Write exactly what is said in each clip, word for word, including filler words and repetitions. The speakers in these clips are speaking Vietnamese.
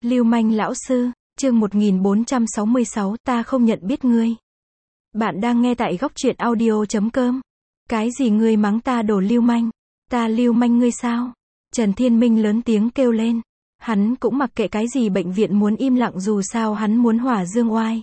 Lưu manh lão sư, chương một nghìn bốn trăm sáu mươi sáu, ta không nhận biết ngươi. Bạn đang nghe tại góc truyện audio chấm com. Cái gì ngươi mắng ta đồ lưu manh? Ta lưu manh ngươi sao? Trần Thiên Minh lớn tiếng kêu lên. Hắn cũng mặc kệ cái gì bệnh viện muốn im lặng, dù sao hắn muốn hỏa dương oai.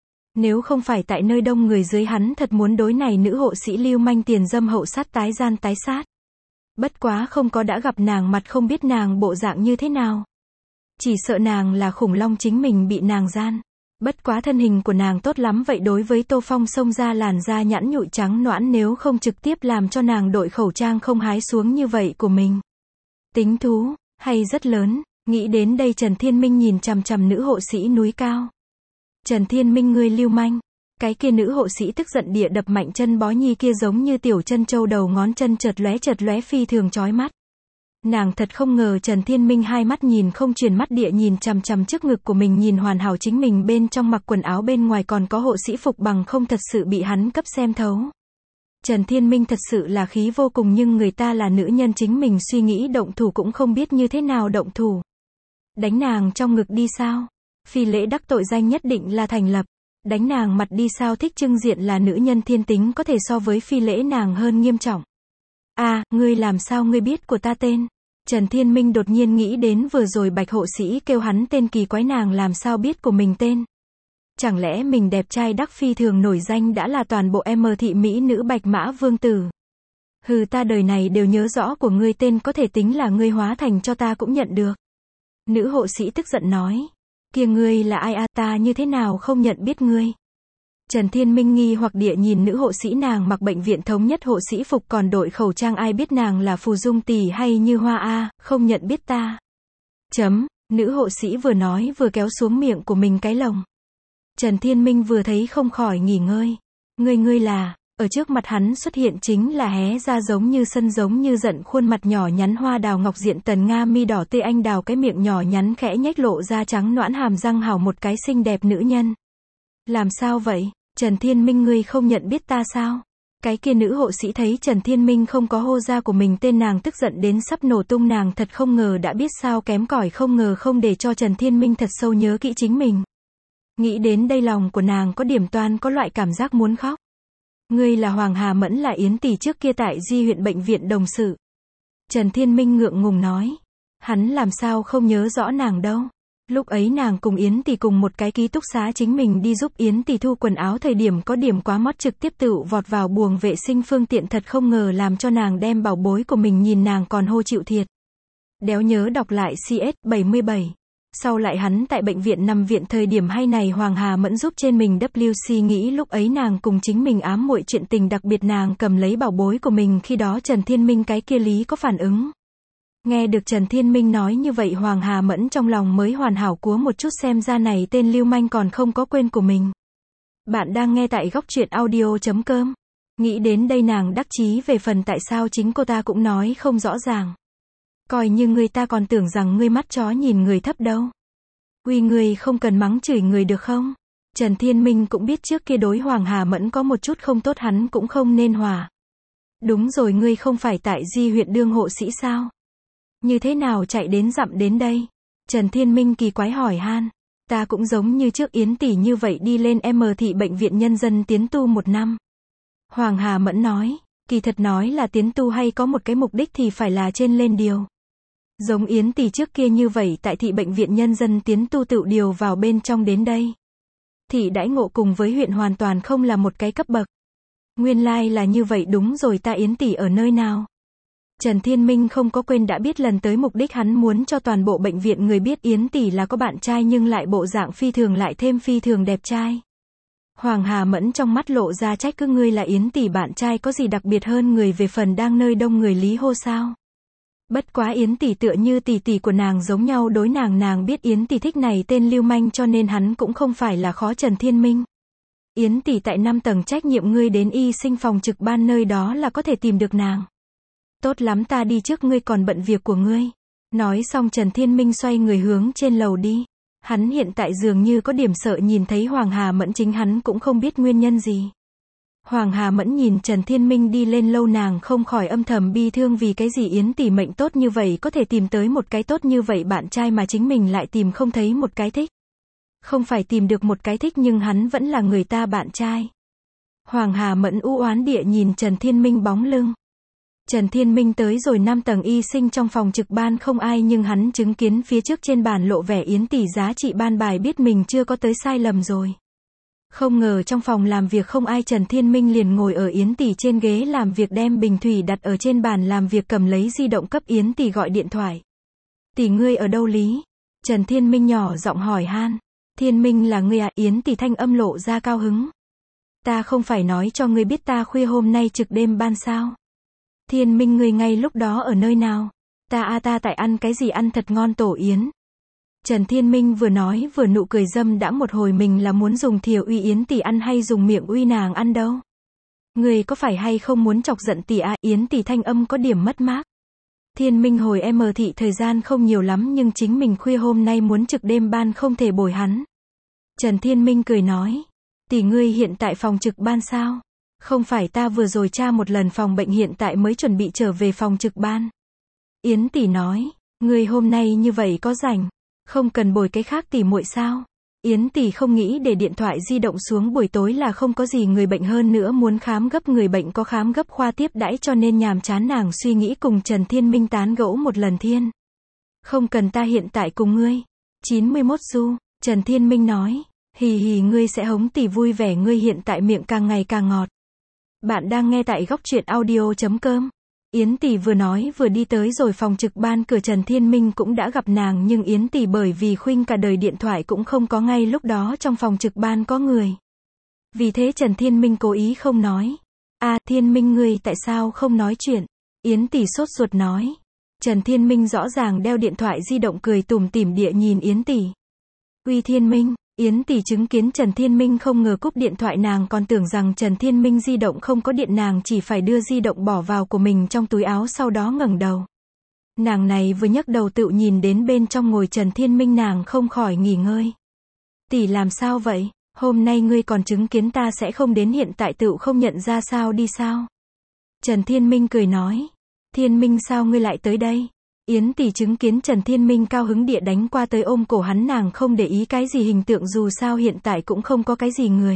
Nếu không phải tại nơi đông người dưới, hắn thật muốn đối này nữ hộ sĩ lưu manh tiền dâm hậu sát, tái gian tái sát. Bất quá không có đã gặp nàng mặt, không biết nàng bộ dạng như thế nào. Chỉ sợ nàng là khủng long, chính mình bị nàng gian. Bất quá thân hình của nàng tốt lắm vậy, đối với Tô Phong xông ra làn da nhẵn nhụi trắng nõn, nếu không trực tiếp làm cho nàng đội khẩu trang không hái xuống như vậy của mình. Tính thú, hay rất lớn. Nghĩ đến đây, Trần Thiên Minh nhìn chằm chằm nữ hộ sĩ núi cao. Trần Thiên Minh, ngươi lưu manh. Cái kia nữ hộ sĩ tức giận địa đập mạnh chân bó nhi kia, giống như tiểu chân châu, đầu ngón chân chợt lóe chợt lóe, phi thường chói mắt. Nàng thật không ngờ Trần Thiên Minh hai mắt nhìn không chuyển mắt địa nhìn chằm chằm trước ngực của mình, nhìn hoàn hảo chính mình bên trong mặc quần áo, bên ngoài còn có hộ sĩ phục, bằng không thật sự bị hắn cấp xem thấu. Trần Thiên Minh thật sự là khí vô cùng, nhưng người ta là nữ nhân, chính mình suy nghĩ động thủ cũng không biết như thế nào động thủ. Đánh nàng trong ngực đi sao? Phi lễ đắc tội danh nhất định là thành lập. Đánh nàng mặt đi sao? Thích trưng diện là nữ nhân, thiên tính có thể so với phi lễ nàng hơn nghiêm trọng. A, à, ngươi làm sao ngươi biết của ta tên? Trần Thiên Minh đột nhiên nghĩ đến vừa rồi bạch hộ sĩ kêu hắn tên kỳ quái, nàng làm sao biết của mình tên? Chẳng lẽ mình đẹp trai đắc phi thường nổi danh, đã là toàn bộ em thị mỹ nữ bạch mã vương tử? Hừ, ta đời này đều nhớ rõ của ngươi tên, có thể tính là ngươi hóa thành cho ta cũng nhận được. Nữ hộ sĩ tức giận nói. Kia ngươi là ai a? À, ta như thế nào không nhận biết ngươi? Trần Thiên Minh nghi hoặc địa nhìn nữ hộ sĩ, nàng mặc bệnh viện thống nhất hộ sĩ phục còn đội khẩu trang, ai biết nàng là Phù Dung tỷ hay Như Hoa a? À, không nhận biết ta. Chấm, nữ hộ sĩ vừa nói vừa kéo xuống miệng của mình cái lồng. Trần Thiên Minh vừa thấy không khỏi nghỉ ngơi. Ngươi ngươi là, ở trước mặt hắn xuất hiện chính là hé ra giống như sân giống như giận khuôn mặt nhỏ nhắn hoa đào ngọc diện tần nga, mi đỏ tươi anh đào, cái miệng nhỏ nhắn khẽ nhếch lộ ra trắng nõn hàm răng, hảo một cái xinh đẹp nữ nhân. Làm sao vậy? Trần Thiên Minh, ngươi không nhận biết ta sao? Cái kia nữ hộ sĩ thấy Trần Thiên Minh không có hô ra của mình tên, nàng tức giận đến sắp nổ tung, nàng thật không ngờ đã biết sao kém cỏi, không ngờ không để cho Trần Thiên Minh thật sâu nhớ kỹ chính mình. Nghĩ đến đây, lòng của nàng có điểm toan, có loại cảm giác muốn khóc. Ngươi là Hoàng Hà Mẫn, là Yến tỷ trước kia tại Di huyện bệnh viện đồng sự. Trần Thiên Minh ngượng ngùng nói. Hắn làm sao không nhớ rõ nàng đâu. Lúc ấy nàng cùng Yến tỷ cùng một cái ký túc xá, chính mình đi giúp Yến tỷ thu quần áo thời điểm có điểm quá mót, trực tiếp tự vọt vào buồng vệ sinh phương tiện, thật không ngờ làm cho nàng đem bảo bối của mình nhìn nàng còn hô chịu thiệt. Đéo nhớ đọc lại C S bảy mươi bảy. Sau lại hắn tại bệnh viện nằm viện thời điểm hay này Hoàng Hà Mẫn giúp trên mình W C, nghĩ lúc ấy nàng cùng chính mình ám muội chuyện tình, đặc biệt nàng cầm lấy bảo bối của mình, khi đó Trần Thiên Minh cái kia lý có phản ứng. Nghe được Trần Thiên Minh nói như vậy, Hoàng Hà Mẫn trong lòng mới hoàn hảo cúa một chút, xem ra này tên lưu manh còn không có quên của mình. Bạn đang nghe tại góc truyện audio chấm com. Nghĩ đến đây, nàng đắc chí về phần tại sao chính cô ta cũng nói không rõ ràng. Coi như người ta còn tưởng rằng ngươi mắt chó nhìn người thấp đâu. Uy, ngươi không cần mắng chửi người được không? Trần Thiên Minh cũng biết trước kia đối Hoàng Hà Mẫn có một chút không tốt, hắn cũng không nên hòa. Đúng rồi, ngươi không phải tại Di huyện đương hộ sĩ sao? Như thế nào chạy đến dặm đến đây? Trần Thiên Minh kỳ quái hỏi han. Ta cũng giống như trước Yến tỷ như vậy, đi lên em thị bệnh viện nhân dân tiến tu một năm. Hoàng Hà Mẫn nói. Kỳ thật nói là tiến tu hay có một cái mục đích thì phải là trên lên điều. Giống Yến tỷ trước kia như vậy, tại thị bệnh viện nhân dân tiến tu tự điều vào bên trong đến đây. Thị đãi ngộ cùng với huyện hoàn toàn không là một cái cấp bậc. Nguyên lai like là như vậy, đúng rồi, ta Yến tỷ ở nơi nào? Trần Thiên Minh không có quên đã biết lần tới mục đích, hắn muốn cho toàn bộ bệnh viện người biết Yến tỷ là có bạn trai, nhưng lại bộ dạng phi thường, lại thêm phi thường đẹp trai. Hoàng Hà Mẫn trong mắt lộ ra trách cứ, ngươi là Yến tỷ bạn trai có gì đặc biệt hơn người, về phần đang nơi đông người lý hô sao? Bất quá Yến tỷ tựa như tỷ tỷ của nàng giống nhau đối nàng, nàng biết Yến tỷ thích này tên lưu manh, cho nên hắn cũng không phải là khó Trần Thiên Minh. Yến tỷ tại năm tầng trách nhiệm, ngươi đến y sinh phòng trực ban nơi đó là có thể tìm được nàng. Tốt lắm, ta đi trước, ngươi còn bận việc của ngươi. Nói xong Trần Thiên Minh xoay người hướng trên lầu đi. Hắn hiện tại dường như có điểm sợ nhìn thấy Hoàng Hà Mẫn, chính hắn cũng không biết nguyên nhân gì. Hoàng Hà Mẫn nhìn Trần Thiên Minh đi lên lâu nàng không khỏi âm thầm bi thương vì cái gì Yến tỷ mệnh tốt như vậy có thể tìm tới một cái tốt như vậy bạn trai mà chính mình lại tìm không thấy một cái thích. Không phải tìm được một cái thích nhưng hắn vẫn là người ta bạn trai. Hoàng Hà Mẫn u oán địa nhìn Trần Thiên Minh bóng lưng. Trần Thiên Minh tới rồi năm tầng y sinh trong phòng trực ban không ai nhưng hắn chứng kiến phía trước trên bàn lộ vẻ Yến tỷ giá trị ban bài biết mình chưa có tới sai lầm rồi. Không ngờ trong phòng làm việc không ai Trần Thiên Minh liền ngồi ở Yến tỷ trên ghế làm việc đem bình thủy đặt ở trên bàn làm việc cầm lấy di động cấp Yến tỷ gọi điện thoại. Tỷ ngươi ở đâu Lý? Trần Thiên Minh nhỏ giọng hỏi han. Thiên Minh là ngươi à? Yến tỷ thanh âm lộ ra cao hứng. Ta không phải nói cho ngươi biết ta khuya hôm nay trực đêm ban sao? Thiên Minh ngươi ngay lúc đó ở nơi nào? Ta a ta tại ăn cái gì ăn thật ngon tổ yến. Trần Thiên Minh vừa nói vừa nụ cười dâm đã một hồi mình là muốn dùng thìa uy Yến tỷ ăn hay dùng miệng uy nàng ăn đâu. Ngươi có phải hay không muốn chọc giận tỷ a? Yến tỷ thanh âm có điểm mất mát. Thiên Minh hồi em thị thời gian không nhiều lắm nhưng chính mình khuya hôm nay muốn trực đêm ban không thể bồi hắn. Trần Thiên Minh cười nói. Tỷ ngươi hiện tại phòng trực ban sao? Không phải ta vừa rồi tra một lần phòng bệnh hiện tại mới chuẩn bị trở về phòng trực ban. Yến tỷ nói. Ngươi hôm nay như vậy có rảnh. Không cần bồi cái khác tỷ muội sao? Yến tỷ không nghĩ để điện thoại di động xuống buổi tối là không có gì người bệnh hơn nữa muốn khám gấp người bệnh có khám gấp khoa tiếp đãi cho nên nhàm chán nàng suy nghĩ cùng Trần Thiên Minh tán gẫu một lần thiên. Không cần ta hiện tại cùng ngươi. chín mươi mốt xu, Trần Thiên Minh nói. Hì hì ngươi sẽ hống tỷ vui vẻ ngươi hiện tại miệng càng ngày càng ngọt. Bạn đang nghe tại góc truyện audio chấm com. Yến tỷ vừa nói vừa đi tới rồi phòng trực ban cửa Trần Thiên Minh cũng đã gặp nàng nhưng Yến tỷ bởi vì khuynh cả đời điện thoại cũng không có ngay lúc đó trong phòng trực ban có người. Vì thế Trần Thiên Minh cố ý không nói. A Thiên Minh ngươi tại sao không nói chuyện? Yến tỷ sốt ruột nói. Trần Thiên Minh rõ ràng đeo điện thoại di động cười tủm tỉm địa nhìn Yến tỷ. Uy Thiên Minh. Yến tỷ chứng kiến Trần Thiên Minh không ngờ cúp điện thoại nàng còn tưởng rằng Trần Thiên Minh di động không có điện nàng chỉ phải đưa di động bỏ vào của mình trong túi áo sau đó ngẩng đầu. Nàng này vừa nhấc đầu tự nhìn đến bên trong ngồi Trần Thiên Minh nàng không khỏi nghỉ ngơi. Tỷ làm sao vậy? Hôm nay ngươi còn chứng kiến ta sẽ không đến hiện tại tự không nhận ra sao đi sao? Trần Thiên Minh cười nói. Thiên Minh sao ngươi lại tới đây? Yến tỷ chứng kiến Trần Thiên Minh cao hứng địa đánh qua tới ôm cổ hắn nàng không để ý cái gì hình tượng dù sao hiện tại cũng không có cái gì người.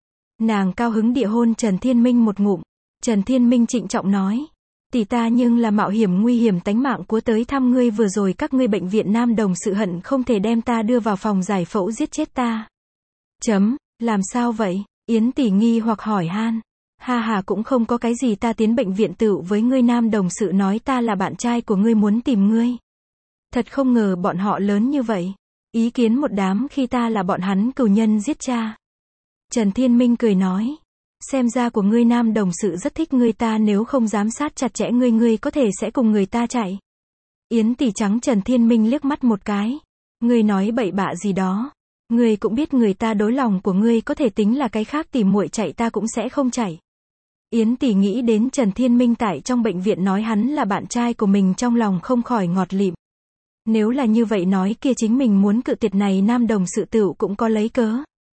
Nàng cao hứng địa hôn Trần Thiên Minh một ngụm. Trần Thiên Minh trịnh trọng nói. Tỷ ta nhưng là mạo hiểm nguy hiểm tánh mạng của tới thăm ngươi vừa rồi các ngươi bệnh viện Nam Đồng sự hận không thể đem ta đưa vào phòng giải phẫu giết chết ta. Chấm, làm sao vậy? Yến tỷ nghi hoặc hỏi han. Ha ha cũng không có cái gì ta tiến bệnh viện tự với ngươi Nam Đồng sự nói ta là bạn trai của ngươi muốn tìm ngươi. Thật không ngờ bọn họ lớn như vậy. Ý kiến một đám khi ta là bọn hắn cừu nhân giết cha. Trần Thiên Minh cười nói. Xem ra của ngươi Nam Đồng sự rất thích ngươi ta nếu không giám sát chặt chẽ ngươi ngươi có thể sẽ cùng người ta chạy. Yến tỷ trắng Trần Thiên Minh liếc mắt một cái. Ngươi nói bậy bạ gì đó. Ngươi cũng biết người ta đối lòng của ngươi có thể tính là cái khác tỉ muội chạy ta cũng sẽ không chạy. Yến tỷ nghĩ đến Trần Thiên Minh tại trong bệnh viện nói hắn là bạn trai của mình trong lòng không khỏi ngọt lịm. Nếu là như vậy nói kia chính mình muốn cự tuyệt này Nam Đồng sự tựu cũng có lấy cớ.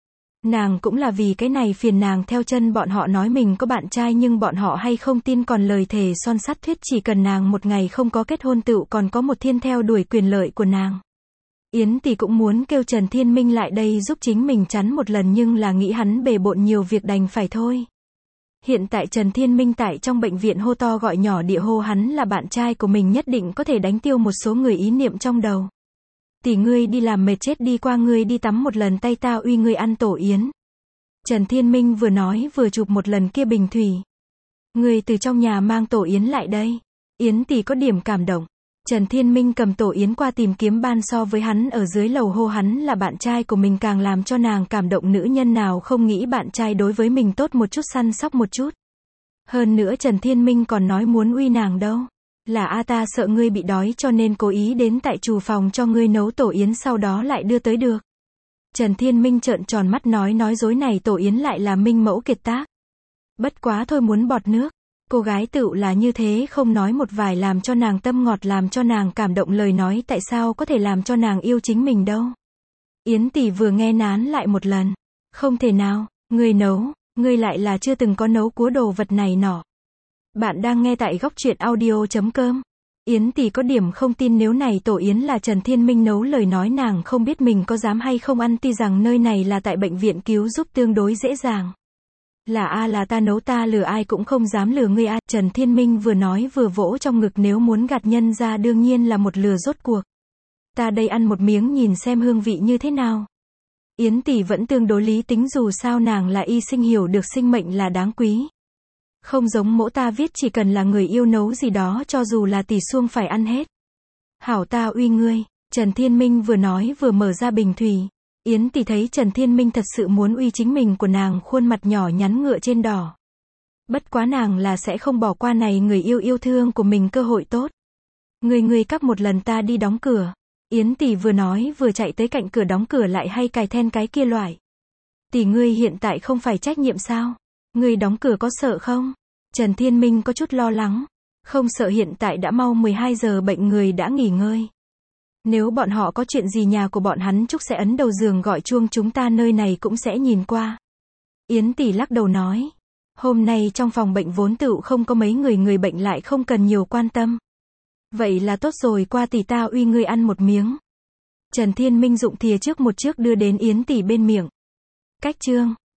Nàng cũng là vì cái này phiền nàng theo chân bọn họ nói mình có bạn trai nhưng bọn họ hay không tin còn lời thề son sắt thuyết chỉ cần nàng một ngày không có kết hôn tựu còn có một thiên theo đuổi quyền lợi của nàng. Yến tỷ cũng muốn kêu Trần Thiên Minh lại đây giúp chính mình chắn một lần nhưng là nghĩ hắn bề bộn nhiều việc đành phải thôi. Hiện tại Trần Thiên Minh tại trong bệnh viện hô to gọi nhỏ địa hô hắn là bạn trai của mình nhất định có thể đánh tiêu một số người ý niệm trong đầu. Tỷ ngươi đi làm mệt chết đi qua ngươi đi tắm một lần tay ta uy ngươi ăn tổ yến. Trần Thiên Minh vừa nói vừa chụp một lần kia bình thủy. Ngươi từ trong nhà mang tổ yến lại đây. Yến tỷ có điểm cảm động. Trần Thiên Minh cầm tổ yến qua tìm kiếm ban so với hắn ở dưới lầu hô hắn là bạn trai của mình càng làm cho nàng cảm động nữ nhân nào không nghĩ bạn trai đối với mình tốt một chút săn sóc một chút. Hơn nữa Trần Thiên Minh còn nói muốn uy nàng đâu. Là a ta sợ ngươi bị đói cho nên cố ý đến tại trù phòng cho ngươi nấu tổ yến sau đó lại đưa tới được. Trần Thiên Minh trợn tròn mắt nói nói dối này tổ yến lại là minh mẫu kiệt tác. Bất quá thôi muốn bọt nước. Cô gái tựu là như thế không nói một vài làm cho nàng tâm ngọt làm cho nàng cảm động lời nói tại sao có thể làm cho nàng yêu chính mình đâu. Yến tỷ vừa nghe nán lại một lần. Không thể nào, người nấu, Ngươi lại là chưa từng có nấu cua đồ vật này nọ. Bạn đang nghe tại góc truyện audio chấm com. Yến Tỷ có điểm không tin nếu này tổ yến là Trần Thiên Minh nấu, lời nói nàng không biết mình có dám hay không ăn, tuy rằng nơi này là tại bệnh viện cứu giúp tương đối dễ dàng. Là a là ta nấu, ta lừa ai cũng không dám lừa ngươi a. Trần Thiên Minh vừa nói vừa vỗ trong ngực, nếu muốn gạt nhân ra đương nhiên là một lừa rốt cuộc. Ta đây ăn một miếng nhìn xem hương vị như thế nào. Yến Tỷ vẫn tương đối lý tính, dù sao nàng là y sinh, hiểu được sinh mệnh là đáng quý. Không giống mỗ ta viết chỉ cần là người yêu nấu gì đó cho dù là tỷ xuông phải ăn hết. Hảo, ta uy ngươi. Trần Thiên Minh vừa nói vừa mở ra bình thủy. Yến Tỷ thấy Trần Thiên Minh thật sự muốn uy chính mình của nàng, khuôn mặt nhỏ nhắn ngựa trên đỏ. Bất quá nàng là sẽ không bỏ qua này người yêu yêu thương của mình cơ hội tốt. Ngươi ngươi cắp một lần, ta đi đóng cửa. Yến Tỷ vừa nói vừa chạy tới cạnh cửa đóng cửa lại, hay cài then cái kia loại. Tỷ, ngươi hiện tại không phải trách nhiệm sao? Ngươi đóng cửa có sợ không? Trần Thiên Minh có chút lo lắng. Không sợ, hiện tại đã mau mười hai giờ, bệnh người đã nghỉ ngơi. Nếu bọn họ có chuyện gì nhà của bọn hắn Trúc sẽ ấn đầu giường gọi chuông, chúng ta nơi này cũng sẽ nhìn qua. Yến Tỷ lắc đầu nói. Hôm nay trong phòng bệnh vốn tựu không có mấy người, người bệnh lại không cần nhiều quan tâm. Vậy là tốt rồi, qua tỷ, ta uy ngươi ăn một miếng. Trần Thiên Minh dụng thìa trước một trước đưa đến Yến Tỷ bên miệng. Cách chương.